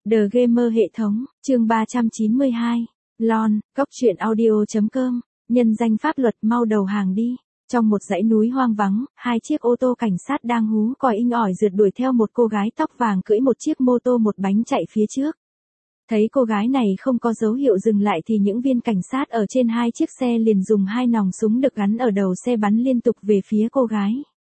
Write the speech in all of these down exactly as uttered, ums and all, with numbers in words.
The Gamer hệ thống, chương ba trăm chín mươi hai. Lon, Cốc truyện audio chấm com, nhân danh pháp luật mau đầu hàng đi. Trong một dãy núi hoang vắng, hai chiếc ô tô cảnh sát đang hú còi inh ỏi rượt đuổi theo một cô gái tóc vàng cưỡi một chiếc mô tô một bánh chạy phía trước. Thấy cô gái này không có dấu hiệu dừng lại thì những viên cảnh sát ở trên hai chiếc xe liền dùng hai nòng súng được gắn ở đầu xe bắn liên tục về phía cô gái.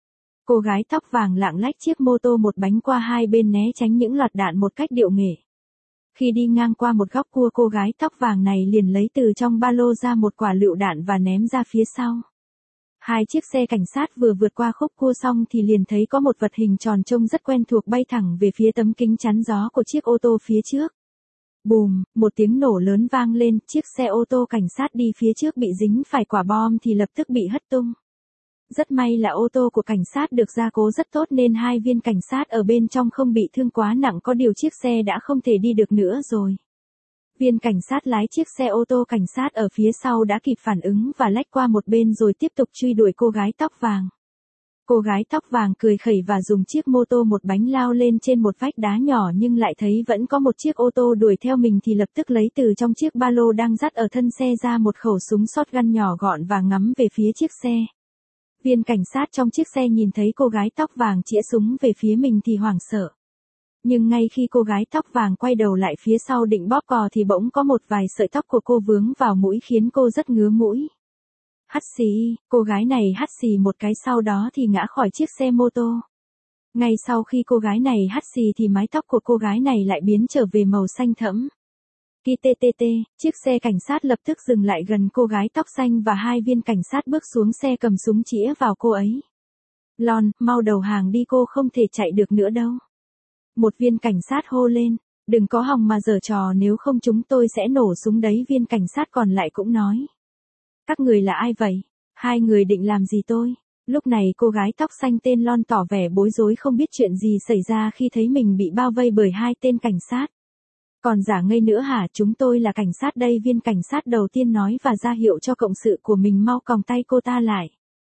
Cô gái tóc vàng lạng lách chiếc mô tô một bánh qua hai bên né tránh những loạt đạn một cách điệu nghệ. Khi đi ngang qua một góc cua, cô gái tóc vàng này liền lấy từ trong ba lô ra một quả lựu đạn và ném ra phía sau. Hai chiếc xe cảnh sát vừa vượt qua khúc cua xong thì liền thấy có một vật hình tròn trông rất quen thuộc bay thẳng về phía tấm kính chắn gió của chiếc ô tô phía trước. Bùm, một tiếng nổ lớn vang lên, chiếc xe ô tô cảnh sát đi phía trước bị dính phải quả bom thì lập tức bị hất tung. Rất may là ô tô của cảnh sát được gia cố rất tốt nên hai viên cảnh sát ở bên trong không bị thương quá nặng, có điều chiếc xe đã không thể đi được nữa rồi. Viên cảnh sát lái chiếc xe ô tô cảnh sát ở phía sau đã kịp phản ứng và lách qua một bên rồi tiếp tục truy đuổi cô gái tóc vàng. Cô gái tóc vàng cười khẩy và dùng chiếc mô tô một bánh lao lên trên một vách đá nhỏ, nhưng lại thấy vẫn có một chiếc ô tô đuổi theo mình thì lập tức lấy từ trong chiếc ba lô đang dắt ở thân xe ra một khẩu súng shotgun nhỏ gọn và ngắm về phía chiếc xe. Viên cảnh sát trong chiếc xe nhìn thấy cô gái tóc vàng chĩa súng về phía mình thì hoảng sợ. Nhưng ngay khi cô gái tóc vàng quay đầu lại phía sau định bóp cò thì bỗng có một vài sợi tóc của cô vướng vào mũi khiến cô rất ngứa mũi. Hắt xì, cô gái này hắt xì một cái sau đó thì ngã khỏi chiếc xe mô tô. Ngay sau khi cô gái này hắt xì thì mái tóc của cô gái này lại biến trở về màu xanh thẫm. Khi tê tê tê, chiếc xe cảnh sát lập tức dừng lại gần cô gái tóc xanh và hai viên cảnh sát bước xuống xe cầm súng chĩa vào cô ấy. Lon, mau đầu hàng đi, cô không thể chạy được nữa đâu. Một viên cảnh sát hô lên, đừng có hòng mà giở trò, nếu không chúng tôi sẽ nổ súng đấy. Viên cảnh sát còn lại cũng nói. Các người là ai vậy? Hai người định làm gì tôi? Lúc này cô gái tóc xanh tên Lon tỏ vẻ bối rối, không biết chuyện gì xảy ra khi thấy mình bị bao vây bởi hai tên cảnh sát. Còn giả ngây nữa hả? Chúng tôi là cảnh sát đây, viên cảnh sát đầu tiên nói và ra hiệu cho cộng sự của mình mau còng tay cô ta lại.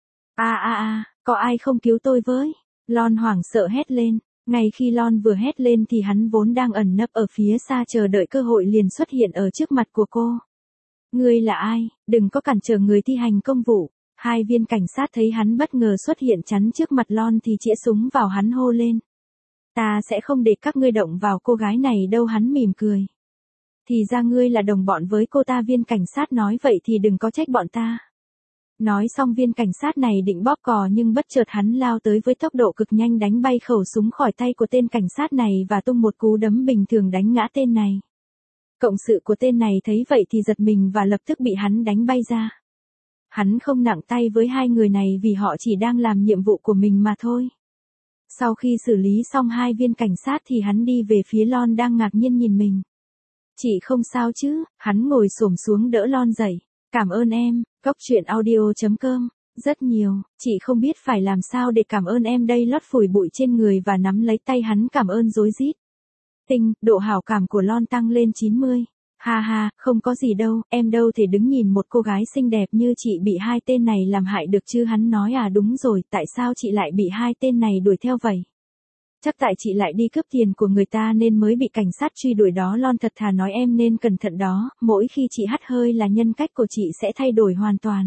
A a a, có ai không cứu tôi với? Lon hoảng sợ hét lên. Ngay khi Lon vừa hét lên thì hắn vốn đang ẩn nấp ở phía xa chờ đợi cơ hội liền xuất hiện ở trước mặt của cô. Ngươi là ai? Đừng có cản trở người thi hành công vụ. Hai viên cảnh sát thấy hắn bất ngờ xuất hiện chắn trước mặt Lon thì chĩa súng vào hắn hô lên. Ta sẽ không để các ngươi động vào cô gái này đâu. Hắn mỉm cười. Thì ra ngươi là đồng bọn với cô ta, viên cảnh sát nói, vậy thì đừng có trách bọn ta. Nói xong viên cảnh sát này định bóp cò nhưng bất chợt hắn lao tới với tốc độ cực nhanh, đánh bay khẩu súng khỏi tay của tên cảnh sát này và tung một cú đấm bình thường đánh ngã tên này. Cộng sự của tên này thấy vậy thì giật mình và lập tức bị hắn đánh bay ra. Hắn không nặng tay với hai người này vì họ chỉ đang làm nhiệm vụ của mình mà thôi. Sau khi xử lý xong hai viên cảnh sát thì hắn đi về phía Lon đang ngạc nhiên nhìn mình. Chị không sao chứ? Hắn ngồi xổm xuống đỡ Lon dậy. Cảm ơn em, Cốc truyện audio chấm com. Rất nhiều, chị không biết phải làm sao để cảm ơn em đây. Lót phủi bụi trên người và nắm lấy tay hắn cảm ơn rối rít. Tinh, độ hảo cảm của Lon tăng lên chín mươi. Ha ha, không có gì đâu, em đâu thể đứng nhìn một cô gái xinh đẹp như chị bị hai tên này làm hại được chứ. Hắn nói à đúng rồi, tại sao chị lại bị hai tên này đuổi theo vậy? Chắc tại chị lại đi cướp tiền của người ta nên mới bị cảnh sát truy đuổi đó. Lon thật thà nói em nên cẩn thận đó, mỗi khi chị hắt hơi là nhân cách của chị sẽ thay đổi hoàn toàn.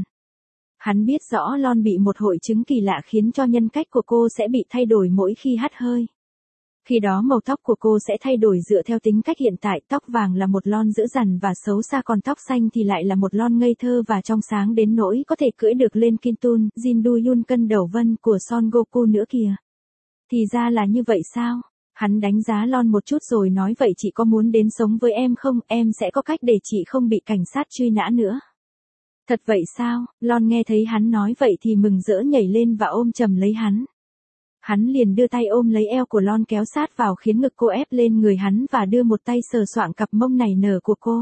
Hắn biết rõ Lon bị một hội chứng kỳ lạ khiến cho nhân cách của cô sẽ bị thay đổi mỗi khi hắt hơi. Khi đó màu tóc của cô sẽ thay đổi dựa theo tính cách hiện tại, tóc vàng là một Lon dữ dằn và xấu xa, còn tóc xanh thì lại là một Lon ngây thơ và trong sáng đến nỗi có thể cưỡi được lên Kintun, Jindu Yun cân đầu vân của Son Goku nữa kìa. Thì ra là như vậy sao? Hắn đánh giá Lon một chút rồi nói vậy chị có muốn đến sống với em không? Em sẽ có cách để chị không bị cảnh sát truy nã nữa. Thật vậy sao? Lon nghe thấy hắn nói vậy thì mừng rỡ nhảy lên và ôm chầm lấy hắn. Hắn liền đưa tay ôm lấy eo của Lon kéo sát vào khiến ngực cô ép lên người hắn và đưa một tay sờ soạng cặp mông nảy nở của cô.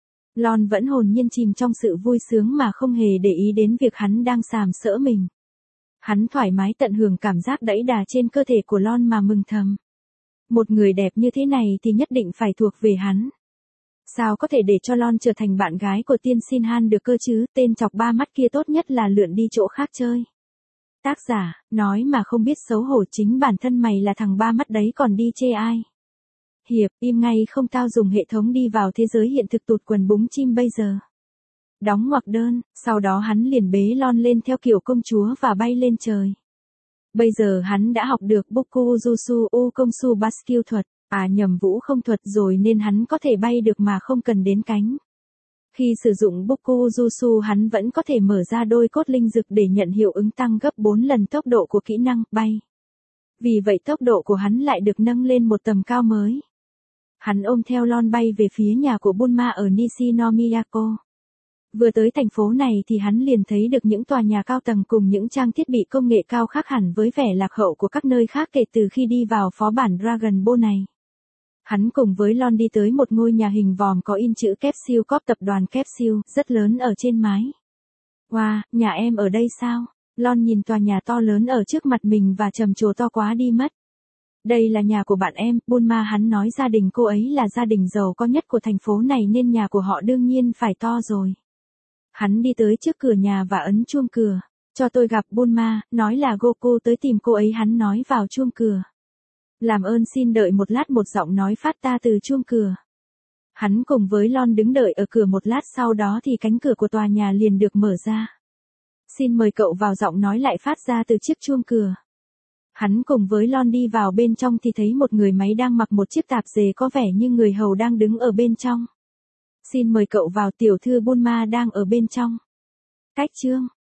Lon vẫn hồn nhiên chìm trong sự vui sướng mà không hề để ý đến việc hắn đang sàm sỡ mình. Hắn thoải mái tận hưởng cảm giác đẫy đà trên cơ thể của Lon mà mừng thầm. Một người đẹp như thế này thì nhất định phải thuộc về hắn. Sao có thể để cho Lon trở thành bạn gái của tiên Sin Han được cơ chứ? Tên chọc ba mắt kia tốt nhất là lượn đi chỗ khác chơi. Tác giả, nói mà không biết xấu hổ, chính bản thân mày là thằng ba mắt đấy còn đi chê ai. Hiệp, im ngay không tao dùng hệ thống đi vào thế giới hiện thực tụt quần búng chim bây giờ. Đóng ngoặc đơn, sau đó hắn liền bế Lon lên theo kiểu công chúa và bay lên trời. Bây giờ hắn đã học được Boku Jutsu Ukomsu Baskyu thuật, à nhầm vũ không thuật rồi nên hắn có thể bay được mà không cần đến cánh. Khi sử dụng Boku Jutsu hắn vẫn có thể mở ra đôi cốt linh dực để nhận hiệu ứng tăng gấp bốn lần tốc độ của kỹ năng bay. Vì vậy tốc độ của hắn lại được nâng lên một tầm cao mới. Hắn ôm theo Lon bay về phía nhà của Bulma ở Nishinomiyako. Vừa tới thành phố này thì hắn liền thấy được những tòa nhà cao tầng cùng những trang thiết bị công nghệ cao khác hẳn với vẻ lạc hậu của các nơi khác kể từ khi đi vào phó bản Dragon Ball này. Hắn cùng với Lon đi tới một ngôi nhà hình vòm có in chữ Capsule Corp tập đoàn Capsule rất lớn ở trên mái. Wow, nhà em ở đây sao? Lon nhìn tòa nhà to lớn ở trước mặt mình và trầm trồ to quá đi mất. Đây là nhà của bạn em, Bulma hắn nói gia đình cô ấy là gia đình giàu có nhất của thành phố này nên nhà của họ đương nhiên phải to rồi. Hắn đi tới trước cửa nhà và ấn chuông cửa. Cho tôi gặp Bulma, nói là Goku tới tìm cô ấy hắn nói vào chuông cửa. Làm ơn xin đợi một lát một giọng nói phát ra từ chuông cửa. Hắn cùng với Lon đứng đợi ở cửa một lát sau đó thì cánh cửa của tòa nhà liền được mở ra. Xin mời cậu vào giọng nói lại phát ra từ chiếc chuông cửa. Hắn cùng với Lon đi vào bên trong thì thấy một người máy đang mặc một chiếc tạp dề có vẻ như người hầu đang đứng ở bên trong. Xin mời cậu vào tiểu thư Bulma đang ở bên trong. Cách chương